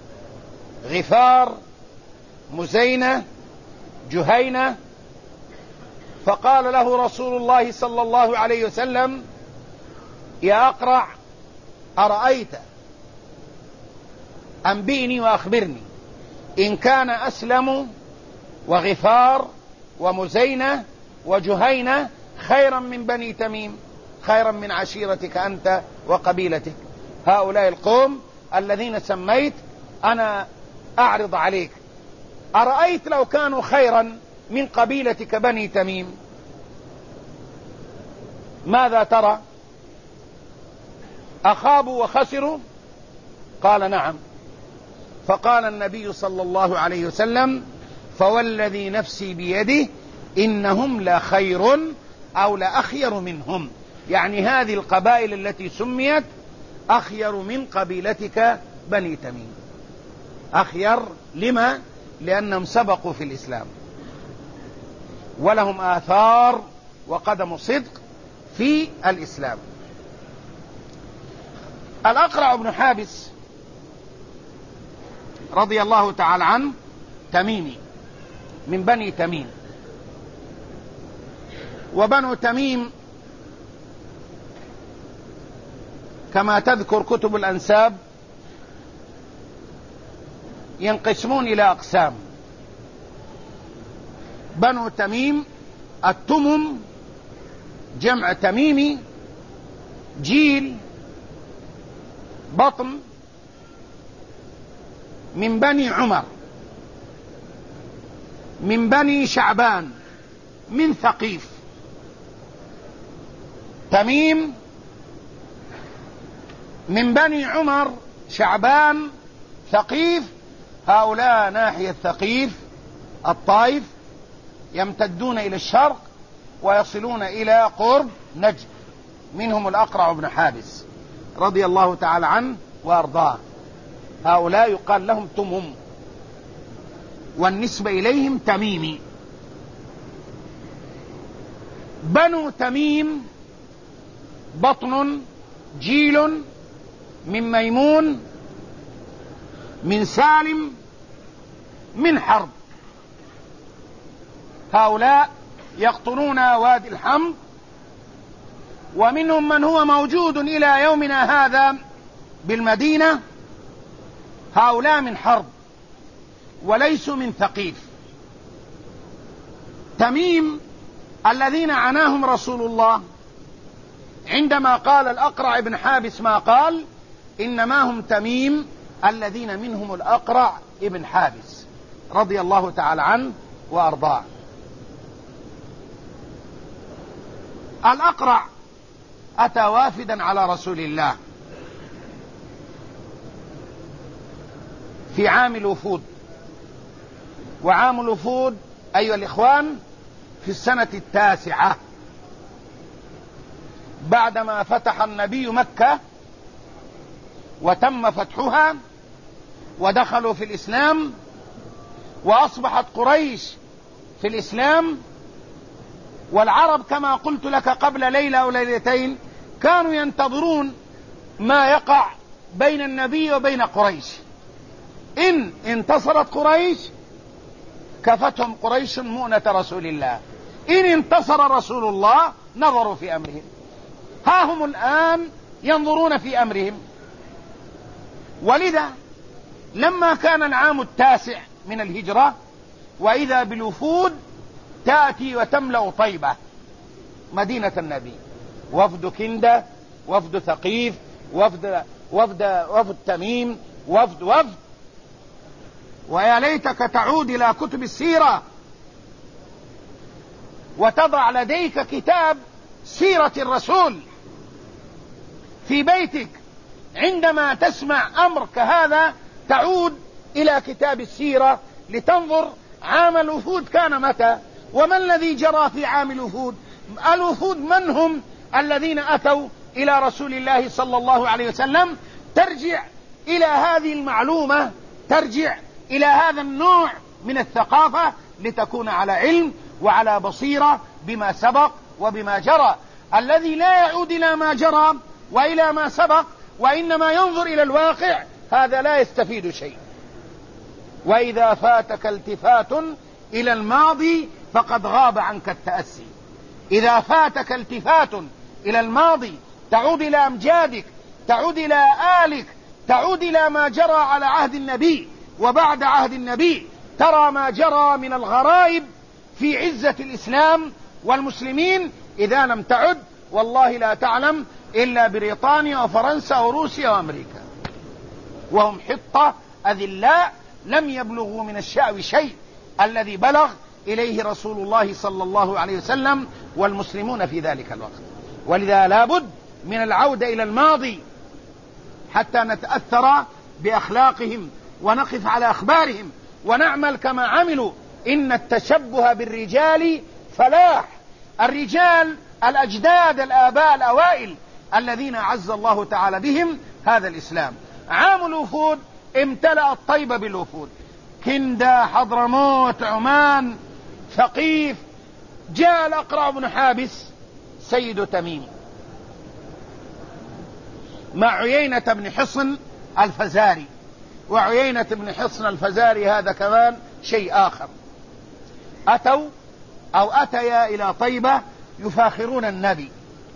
غفار، مزينة، جهينة. فقال له رسول الله صلى الله عليه وسلم: يا أقرع، أرأيت، أنبئني وأخبرني، إن كان أسلم وغفار ومزينة وجهينة خيرا من بني تميم، خيرا من عشيرتك أنت وقبيلتك، هؤلاء القوم الذين سميت أنا أعرض عليك، أرأيت لو كانوا خيرا من قبيلتك بني تميم ماذا ترى؟ أخابوا وخسروا؟ قال: نعم. فقال النبي صلى الله عليه وسلم: فوالذي نفسي بيده إنهم لخير أو لأخير منهم، يعني هذه القبائل التي سميت أخير من قبيلتك بني تميم. أخير لما؟ لأنهم سبقوا في الإسلام ولهم آثار وقدم صدق في الإسلام. الأقرع بن حابس رضي الله تعالى عنه تميمي من بني تميم، وبنو تميم كما تذكر كتب الأنساب ينقسمون إلى أقسام. بنو تميم التمم جمع تميمي، جيل بطن من بني عمر من بني شعبان من ثقيف. تميم من بني عمر شعبان ثقيف، هؤلاء ناحية ثقيف الطائف يمتدون إلى الشرق ويصلون إلى قرب نجد، منهم الأقرع بن حابس رضي الله تعالى عنه وأرضاه. هؤلاء يقال لهم تمم، والنسبة إليهم تميمي. بنو تميم بطن جيل من ميمون من سالم من حرب. هؤلاء يقطنون وادي الحمد، ومنهم من هو موجود إلى يومنا هذا بالمدينة. هؤلاء من حرب وليسوا من ثقيف. تميم الذين عناهم رسول الله عندما قال الأقرع بن حابس ما قال، إنما هم تميم الذين منهم الأقرع بن حابس رضي الله تعالى عنه وأرضاه. الأقرع أتى وافدا على رسول الله في عام الوفود، وعام الوفود أيها الإخوان في السنة التاسعة بعدما فتح النبي مكة وتم فتحها ودخلوا في الإسلام، وأصبحت قريش في الإسلام. والعرب كما قلت لك قبل ليلة أو ليلتين كانوا ينتظرون ما يقع بين النبي وبين قريش. إن انتصرت قريش كفتهم قريش مؤنة رسول الله، إن انتصر رسول الله نظروا في أمرهم. ها هم الآن ينظرون في أمرهم. ولذا لما كان العام التاسع من الهجرة وإذا بالوفود تأتي وتملأ طيبة مدينة النبي، وفد كندة، وفد ثقيف، وفد وفد وفد تميم، وفد وفد. ويا ليتك تعود إلى كتب السيرة وتضع لديك كتاب سيرة الرسول في بيتك. عندما تسمع أمر كهذا تعود إلى كتاب السيرة لتنظر عام الوفود كان متى، وما الذي جرى في عام الوفود. الوفود من هم الذين أتوا إلى رسول الله صلى الله عليه وسلم. ترجع إلى هذه المعلومة، ترجع إلى هذا النوع من الثقافة لتكون على علم وعلى بصيرة بما سبق وبما جرى. الذي لا يعود إلى ما جرى وإلى ما سبق وإنما ينظر إلى الواقع هذا لا يستفيد شيء. وإذا فاتك التفات إلى الماضي فقد غاب عنك التأسي. إذا فاتك التفات إلى الماضي تعود إلى أمجادك، تعود إلى آلك، تعود إلى ما جرى على عهد النبي وبعد عهد النبي، ترى ما جرى من الغرائب في عزة الإسلام والمسلمين. إذا لم تعد والله لا تعلم إلا بريطانيا وفرنسا وروسيا وأمريكا، وهم حطة أذلاء لم يبلغوا من الشأو شيء الذي بلغ إليه رسول الله صلى الله عليه وسلم والمسلمون في ذلك الوقت. ولذا لابد من العودة إلى الماضي حتى نتأثر بأخلاقهم ونقف على أخبارهم ونعمل كما عملوا. إن التشبه بالرجال فلاح. الرجال الأجداد الآباء الأوائل الذين عز الله تعالى بهم هذا الإسلام. عام الوفود امتلأ الطيبة بالوفود، كندة، حضرموت، عمان، ثقيف. جاء الأقرع بن حابس سيد تميم مع عيينة بن حصن الفزاري، وعيينة بن حصن الفزاري هذا كمان شيء آخر. أتوا أو أتيا إلى طيبة يفاخرون النبي،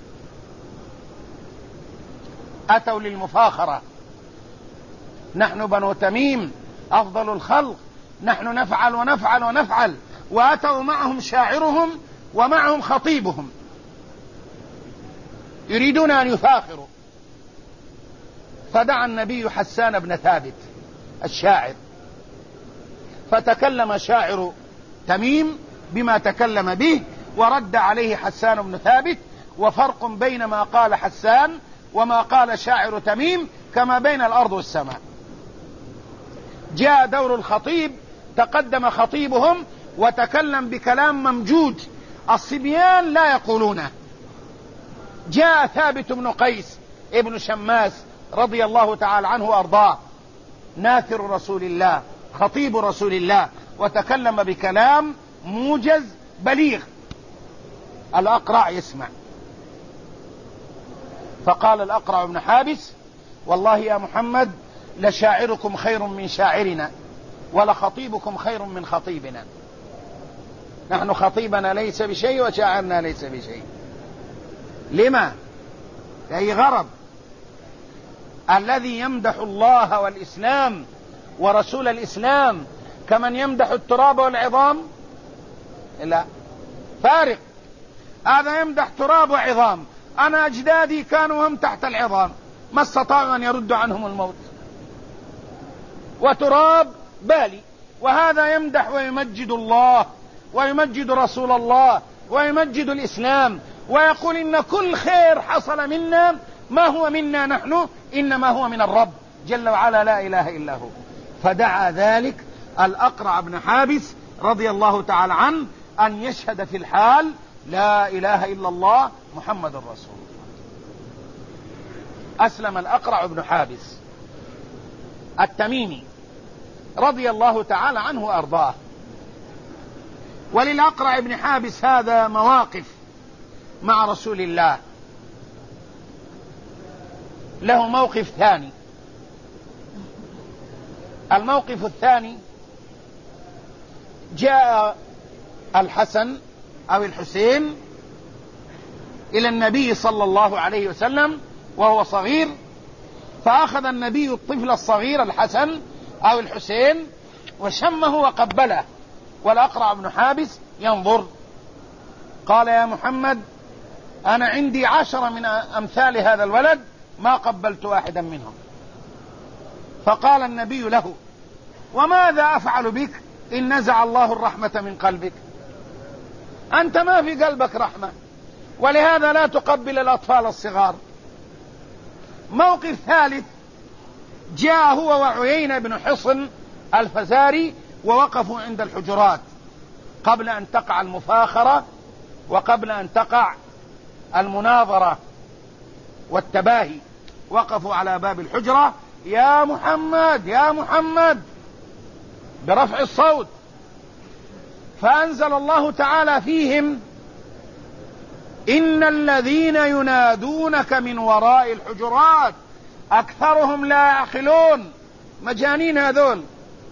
أتوا للمفاخرة، نحن بنو تميم أفضل الخلق، نحن نفعل ونفعل ونفعل، وأتوا معهم شاعرهم ومعهم خطيبهم يريدون أن يفاخروا. فدعا النبي حسان بن ثابت الشاعر، فتكلم شاعر تميم بما تكلم به، ورد عليه حسان بن ثابت، وفرق بين ما قال حسان وما قال شاعر تميم كما بين الأرض والسماء. جاء دور الخطيب، تقدم خطيبهم وتكلم بكلام ممجود الصبيان لا يقولونه. جاء ثابت بن قيس ابن شماس رضي الله تعالى عنه وأرضاه، ناثر رسول الله، خطيب رسول الله، وتكلم بكلام موجز بليغ. الأقرع يسمع، فقال الأقرع بن حابس: والله يا محمد لشاعركم خير من شاعرنا، ولخطيبكم خير من خطيبنا. نحن خطيبنا ليس بشيء وشاعرنا ليس بشيء. لما؟ لأي غرض؟ الذي يمدح الله والإسلام ورسول الإسلام كمن يمدح التراب والعظام؟ لا، فارق. هذا يمدح تراب وعظام، أنا أجدادي كانوا هم تحت العظام ما استطاعوا أن يردوا عنهم الموت، وتراب بالي. وهذا يمدح ويمجد الله ويمجد رسول الله ويمجد الإسلام، ويقول إن كل خير حصل منا ما هو منا نحن، إنما هو من الرب جل وعلا لا إله إلا هو. فدعا ذلك الأقرع بن حابس رضي الله تعالى عنه أن يشهد في الحال لا إله إلا الله محمد رسول الله. أسلم الأقرع بن حابس التميمي رضي الله تعالى عنه وأرضاه. وللأقرع بن حابس هذا مواقف مع رسول الله. له موقف ثاني. الموقف الثاني: جاء الحسن أو الحسين إلى النبي صلى الله عليه وسلم وهو صغير، فأخذ النبي الطفل الصغير الحسن أو الحسين وشمه وقبله، والأقرع بن حابس ينظر. قال: يا محمد أنا عندي عشرة من أمثال هذا الولد ما قبلت واحدا منهم. فقال النبي له: وماذا أفعل بك إن نزع الله الرحمة من قلبك؟ أنت ما في قلبك رحمة، ولهذا لا تقبل الأطفال الصغار. موقف ثالث: جاء هو وعيينة بن حصن الفزاري ووقفوا عند الحجرات قبل أن تقع المفاخرة وقبل أن تقع المناظرة والتباهي. وقفوا على باب الحجرة: يا محمد يا محمد، برفع الصوت. فأنزل الله تعالى فيهم: إن الذين ينادونك من وراء الحجرات أكثرهم لا يعقلون. مجانين هذول.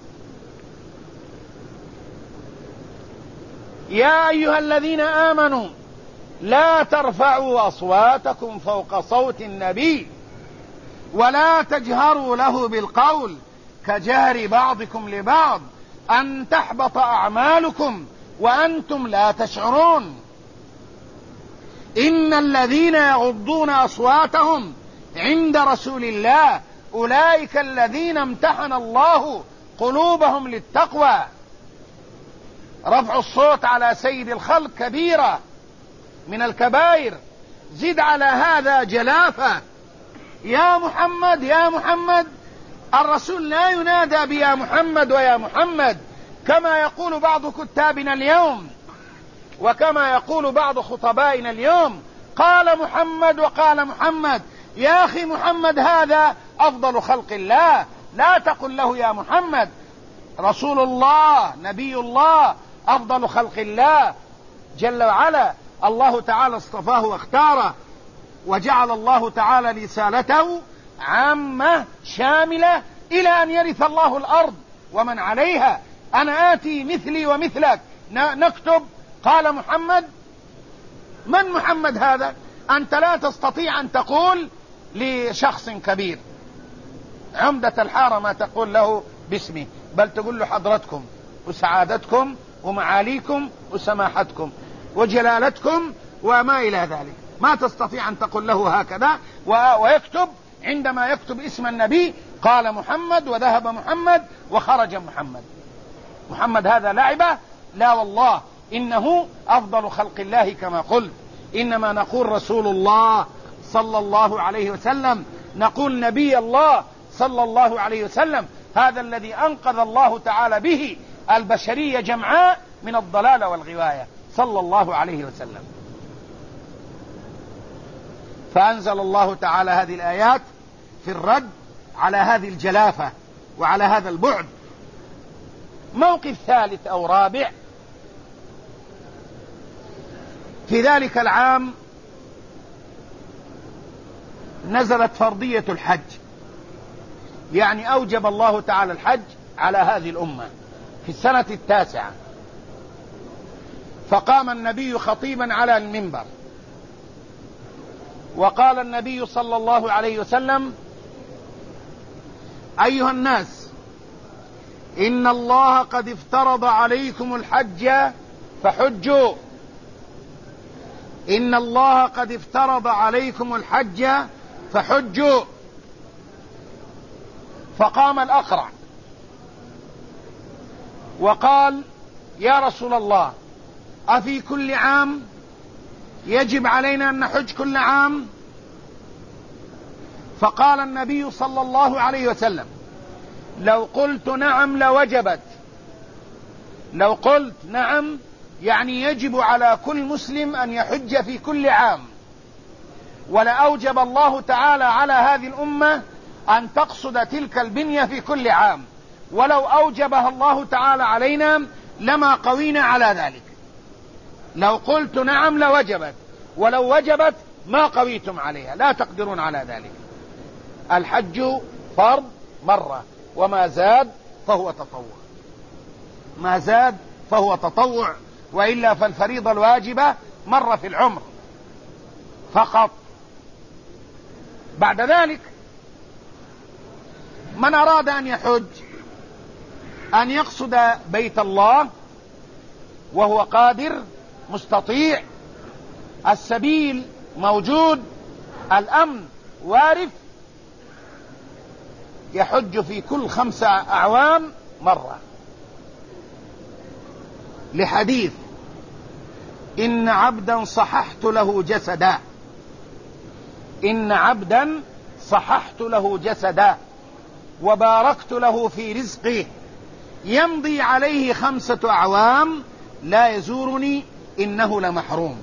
يا أيها الذين آمنوا لا ترفعوا أصواتكم فوق صوت النبي ولا تجهروا له بالقول كجهر بعضكم لبعض أن تحبط أعمالكم وأنتم لا تشعرون. إن الذين يغضون أصواتهم عند رسول الله أولئك الذين امتحن الله قلوبهم للتقوى. رفع الصوت على سيد الخلق كبيرة من الكبائر، زد على هذا جلافة. يا محمد يا محمد، الرسول لا ينادى بيا محمد ويا محمد كما يقول بعض كتابنا اليوم وكما يقول بعض خطبائنا اليوم. قال محمد وقال محمد. يا أخي محمد هذا أفضل خلق الله، لا تقل له يا محمد. رسول الله نبي الله أفضل خلق الله جل وعلا، الله تعالى اصطفاه واختاره، وجعل الله تعالى رسالته عامة شاملة إلى أن يرث الله الأرض ومن عليها. أنا آتي مثلي ومثلك نكتب قال محمد، من محمد هذا؟ أنت لا تستطيع أن تقول لشخص كبير عمدة الحارة ما تقول له باسمه، بل تقول له حضرتكم وسعادتكم ومعاليكم وسماحتكم وجلالتكم وما إلى ذلك. ما تستطيع أن تقول له هكذا ويكتب عندما يكتب اسم النبي قال محمد وذهب محمد وخرج محمد. محمد هذا لعبة؟ لا والله، إنه أفضل خلق الله كما قلت. إنما نقول رسول الله صلى الله عليه وسلم، نقول نبي الله صلى الله عليه وسلم، هذا الذي أنقذ الله تعالى به البشرية جمعاء من الضلال والغواية صلى الله عليه وسلم. فأنزل الله تعالى هذه الآيات في الرد على هذه الجلافة وعلى هذا البعد. موقف ثالث أو رابع، في ذلك العام نزلت فرضية الحج، يعني أوجب الله تعالى الحج على هذه الأمة في السنة التاسعة. فقام النبي خطيبا على المنبر وقال النبي صلى الله عليه وسلم: أيها الناس، إن الله قد افترض عليكم الحج فحجوا. إن الله قد افترض عليكم الحج فحجوا. فقام الأقرع وقال: يا رسول الله، أفي كل عام يجب علينا أن نحج كل عام؟ فقال النبي صلى الله عليه وسلم: لو قلت نعم لوجبت. لو قلت نعم يعني يجب على كل مسلم أن يحج في كل عام، ولأوجب الله تعالى على هذه الأمة أن تقصد تلك البنية في كل عام، ولو أوجبها الله تعالى علينا لما قوينا على ذلك. لو قلت نعم لوجبت، ولو وجبت ما قويتم عليها، لا تقدرون على ذلك. الحج فرض مرة، وما زاد فهو تطوع. ما زاد فهو تطوع، وإلا فالفريضة الواجبة مرة في العمر فقط. بعد ذلك من أراد أن يحج أن يقصد بيت الله وهو قادر مستطيع، السبيل موجود، الأمن وارث، يحج في كل خمسة أعوام مرة، لحديث: إن عبدا صححت له جسدا. إن عبدا صححت له جسدا وباركت له في رزقه، يمضي عليه خمسة أعوام لا يزورني إنه لمحروم.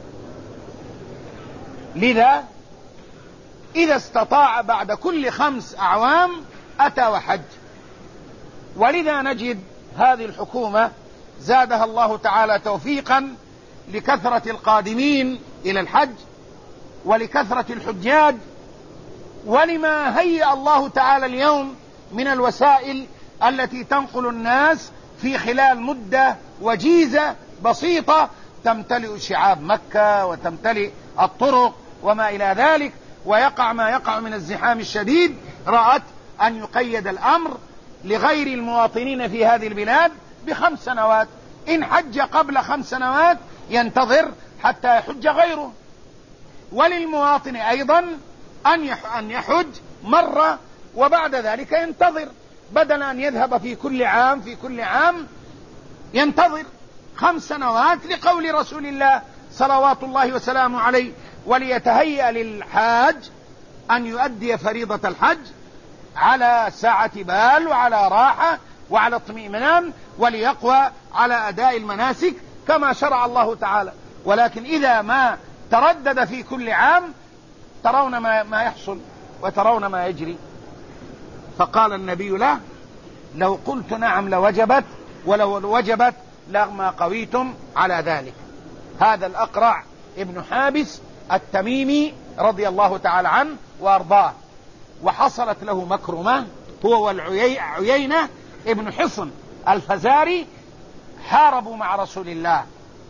لذا إذا استطاع بعد كل خمس أعوام أتى وحج. ولذا نجد هذه الحكومة زادها الله تعالى توفيقا لكثرة القادمين إلى الحج ولكثرة الحجاج، ولما هيأ الله تعالى اليوم من الوسائل التي تنقل الناس في خلال مدة وجيزة بسيطة، تمتلئ شعاب مكة وتمتلئ الطرق وما إلى ذلك، ويقع ما يقع من الزحام الشديد. رأت أن يقيد الأمر لغير المواطنين في هذه البلاد بخمس سنوات. إن حج قبل خمس سنوات ينتظر حتى يحج غيره. وللمواطن أيضا أن يحج مرة وبعد ذلك ينتظر، بدل أن يذهب في كل عام في كل عام ينتظر خمس سنوات، لقول رسول الله صلوات الله وسلامه عليه: وليتهيأ للحاج أن يؤدي فريضة الحج على ساعة بال وعلى راحة وعلى اطمئنان، وليقوى على أداء المناسك كما شرع الله تعالى. ولكن إذا ما تردد في كل عام ترون ما, ما يحصل وترون ما يجري. فقال النبي له: لو قلت نعم لوجبت، ولو وجبت لما قويتم على ذلك. هذا الأقرع ابن حابس التميمي رضي الله تعالى عنه وأرضاه. وحصلت له مكرمة، هو والعيينة ابن حصن الفزاري حاربوا مع رسول الله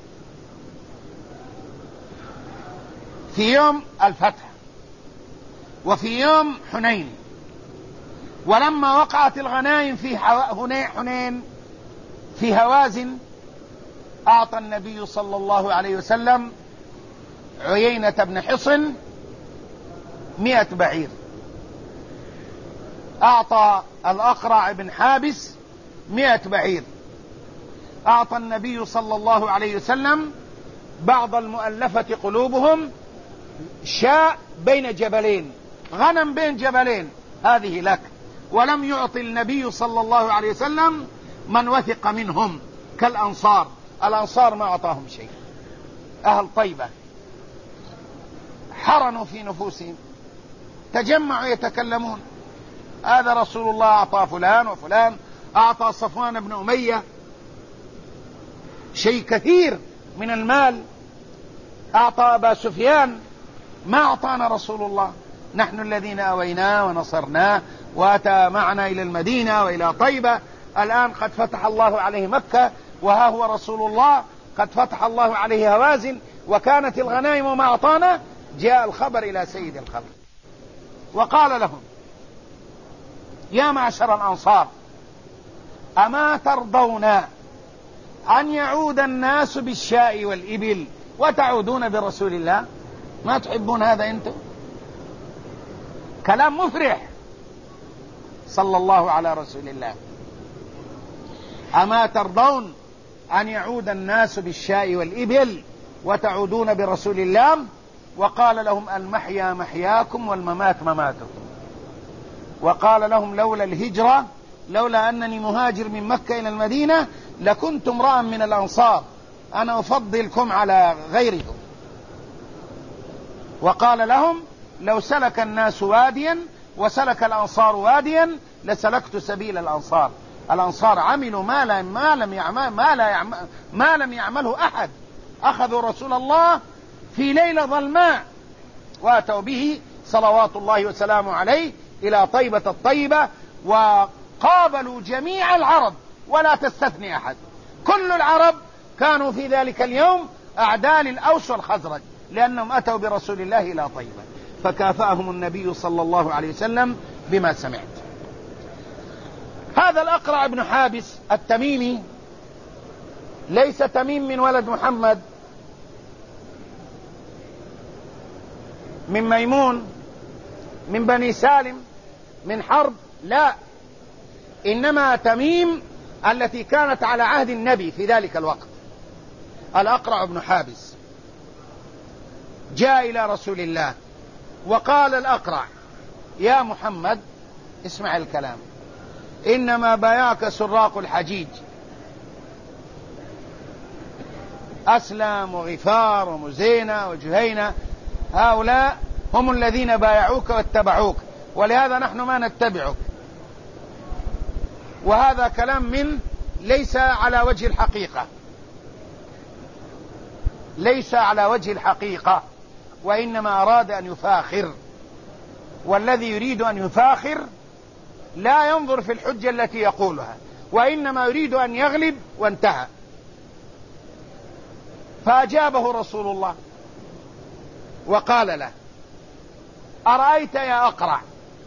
في يوم الفتح وفي يوم حنين. ولما وقعت الغنائم في حنين في هوازن أعطى النبي صلى الله عليه وسلم عيينة بن حصن مئة بعير، أعطى الأقرع بن حابس مئة بعير، أعطى النبي صلى الله عليه وسلم بعض المؤلفة قلوبهم شاء بين جبلين، غنم بين جبلين، هذه لك. ولم يعطي النبي صلى الله عليه وسلم من وثق منهم كالأنصار، الأنصار ما أعطاهم شيء. أهل طيبة حرنوا في نفوسهم، تجمعوا يتكلمون، هذا رسول الله أعطى فلان وفلان، أعطى صفوان بن أمية شيء كثير من المال، أعطى أبا سفيان، ما أعطانا رسول الله، نحن الذين أويناه ونصرناه وأتى معنا إلى المدينة وإلى طيبة، الآن قد فتح الله عليه مكة، وها هو رسول الله قد فتح الله عليه هوازن وكانت الغنائم وما أعطانا. جاء الخبر إلى سيد الخلق وقال لهم: يا معشر الأنصار، أما ترضون أن يعود الناس بالشاء والإبل وتعودون برسول الله؟ ما تحبون هذا أنتم؟ كلام مفرح. صلى الله على رسول الله. أما ترضون أن يعود الناس بالشاء والإبل وتعودون برسول الله؟ وقال لهم: المحيا محياكم والممات مماتكم. وقال لهم: لولا الهجرة، لولا أنني مهاجر من مكة إلى المدينة لكنت امرأ من الأنصار، أنا أفضلكم على غيركم. وقال لهم: لو سلك الناس واديا وسلك الأنصار واديا لسلكت سبيل الأنصار. الأنصار عملوا ما لا ما لم يعمل ما لا يعمل ما لم يعمله أحد، أخذوا رسول الله في ليلة ظلماء واتوا به صلوات الله وسلامه عليه إلى طيبة الطيبة، وقابلوا جميع العرب ولا تستثني أحد. كل العرب كانوا في ذلك اليوم أعداء الأوس والخزرج، لأنهم أتوا برسول الله إلى طيبة، فكافأهم النبي صلى الله عليه وسلم بما سمعت. هذا الأقرع بن حابس التميمي ليس تميم من ولد محمد من ميمون من بني سالم من حرب، لا، إنما تميم التي كانت على عهد النبي في ذلك الوقت. الأقرع بن حابس جاء إلى رسول الله وقال الأقرع: يا محمد، اسمع الكلام، إنما بايعك سراق الحجيج، أسلم وغفار ومزينة وجهينة، هؤلاء هم الذين بايعوك واتبعوك، ولهذا نحن ما نتبعك. وهذا كلام من ليس على وجه الحقيقة، ليس على وجه الحقيقة، وإنما أراد أن يفاخر، والذي يريد أن يفاخر لا ينظر في الحجة التي يقولها، وإنما يريد أن يغلب، وانتهى. فأجابه رسول الله وقال له: أرأيت يا أقرع؟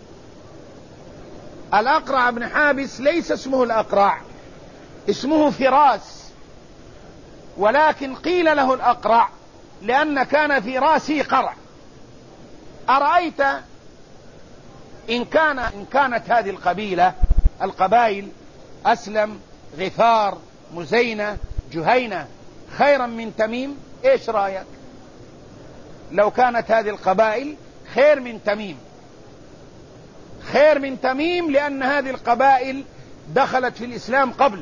الأقرع بن حابس ليس اسمه الأقرع، اسمه فراس، ولكن قيل له الأقرع لأن كان في راسه قرع. أرأيت إن كان إن كانت هذه القبيلة القبائل أسلم غفار مزينة جهينة خيرا من تميم، إيش رأيك لو كانت هذه القبائل خير من تميم؟ خير من تميم لأن هذه القبائل دخلت في الإسلام قبل،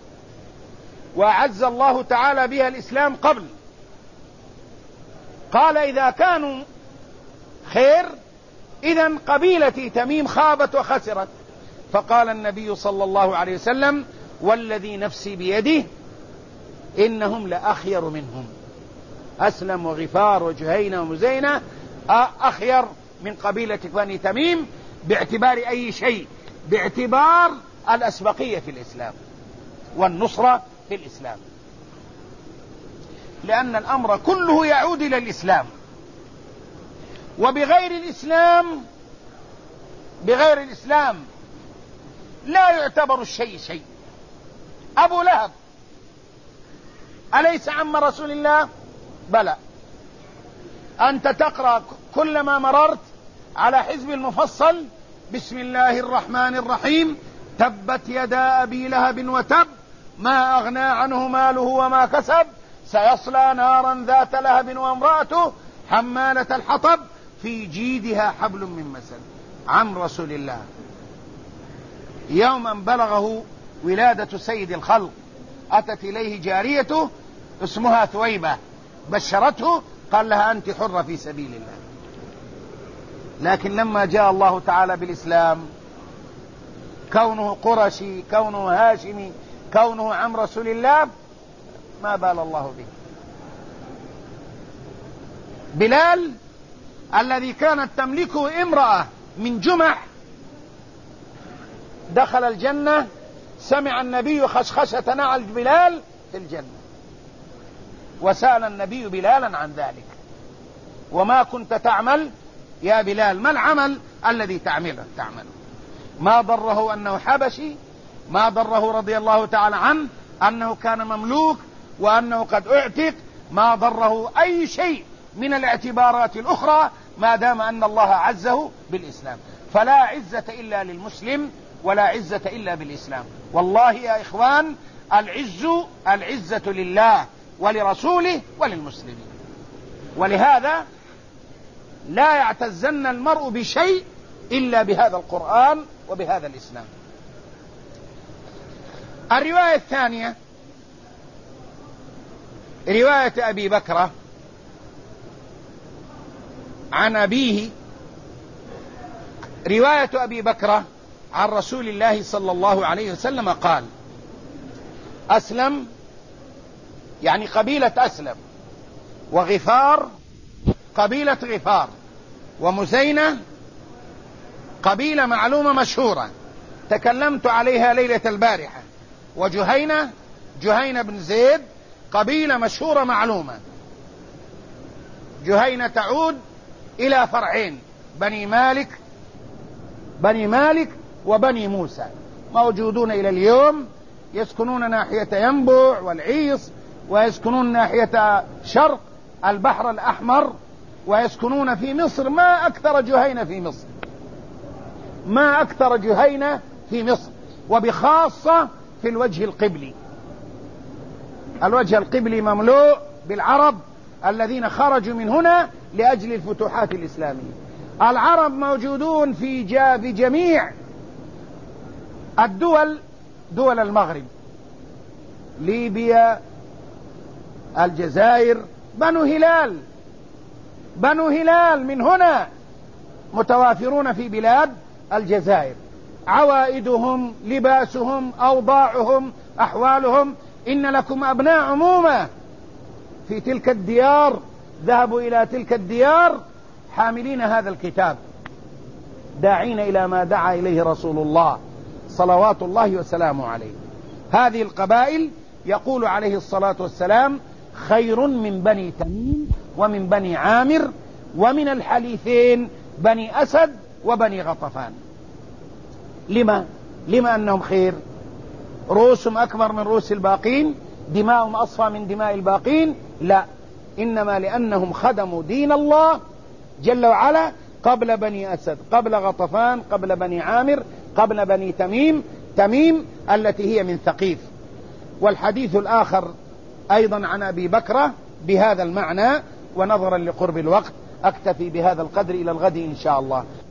وأعز الله تعالى بها الإسلام قبل. قال: إذا كانوا خير إذن قبيلة تميم خابت وخسرت. فقال النبي صلى الله عليه وسلم: والذي نفسي بيده إنهم لأخير منهم. أسلم وغفار وجهينة ومزينة أخير من قبيلة بني تميم، باعتبار أي شيء؟ باعتبار الأسبقية في الإسلام والنصرة في الإسلام، لأن الأمر كله يعود إلى الإسلام، وبغير الإسلام بغير الإسلام لا يعتبر الشيء شيء. أبو لهب أليس عم رسول الله؟ بلى. أنت تقرأ كلما مررت على حزب المفصل بسم الله الرحمن الرحيم تبت يدا أبي لهب وتب ما أغنى عنه ماله وما كسب سيصلى نارا ذات لهب وامرأته حمالة الحطب في جيدها حبل من مسد. عم رسول الله. يوما بلغه ولادة سيد الخلق أتت إليه جاريته اسمها ثويبة بشرته قال لها أنت حرة في سبيل الله. لكن لما جاء الله تعالى بالإسلام كونه قرشي كونه هاشمي كونه عم رسول الله ما بال الله به. بلال الذي كانت تملكه امرأة من جمح دخل الجنة، سمع النبي خشخشة نعل بلال في الجنة، وسأل النبي بلالا عن ذلك: وما كنت تعمل يا بلال؟ ما العمل الذي تعمله تعمله ما ضره أنه حبشي، ما ضره رضي الله تعالى عنه أنه كان مملوك وأنه قد اعتق، ما ضره أي شيء من الاعتبارات الأخرى ما دام أن الله عزه بالإسلام. فلا عزة إلا للمسلم ولا عزة إلا بالإسلام. والله يا إخوان العز العزة لله ولرسوله وللمسلمين. ولهذا لا يعتزن المرء بشيء إلا بهذا القرآن وبهذا الإسلام. الرواية الثانية رواية أبي بكرة عن أبيه، رواية أبي بكرة عن رسول الله صلى الله عليه وسلم قال: أسلم يعني قبيلة أسلم، وغفار قبيلة غفار، ومزينة قبيلة معلومة مشهورة تكلمت عليها ليلة البارحة، وجهينة جهينة بن زيد قبيلة مشهورة معلومة. جهينة تعود إلى فرعين: بني مالك بني مالك وبني موسى، موجودون إلى اليوم، يسكنون ناحية ينبع والعيص، ويسكنون ناحية شرق البحر الأحمر، ويسكنون في مصر. ما أكثر جهينة في مصر، ما أكثر جهينة في مصر، وبخاصة في الوجه القبلي. الوجه القبلي مملوء بالعرب الذين خرجوا من هنا لأجل الفتوحات الإسلامية. العرب موجودون في في جميع الدول، دول المغرب، ليبيا، الجزائر. بنو هلال بنو هلال من هنا متوافرون في بلاد الجزائر. عوائدهم، لباسهم، أوضاعهم، أحوالهم. إن لكم أبناء عمومة في تلك الديار، ذهبوا إلى تلك الديار حاملين هذا الكتاب داعين إلى ما دعا إليه رسول الله صلوات الله وسلامه عليه. هذه القبائل يقول عليه الصلاة والسلام: خير من بني تميم ومن بني عامر ومن الحليفين بني أسد وبني غطفان. لما؟ لما أنهم خير؟ رؤوسهم أكبر من رؤوس الباقين، دماؤهم أصفى من دماء الباقين؟ لا، إنما لأنهم خدموا دين الله جل وعلا قبل بني أسد، قبل غطفان، قبل بني عامر، قبل بني تميم. تميم التي هي من ثقيف. والحديث الآخر أيضا عن أبي بكرة بهذا المعنى. ونظرا لقرب الوقت أكتفي بهذا القدر، إلى الغد إن شاء الله.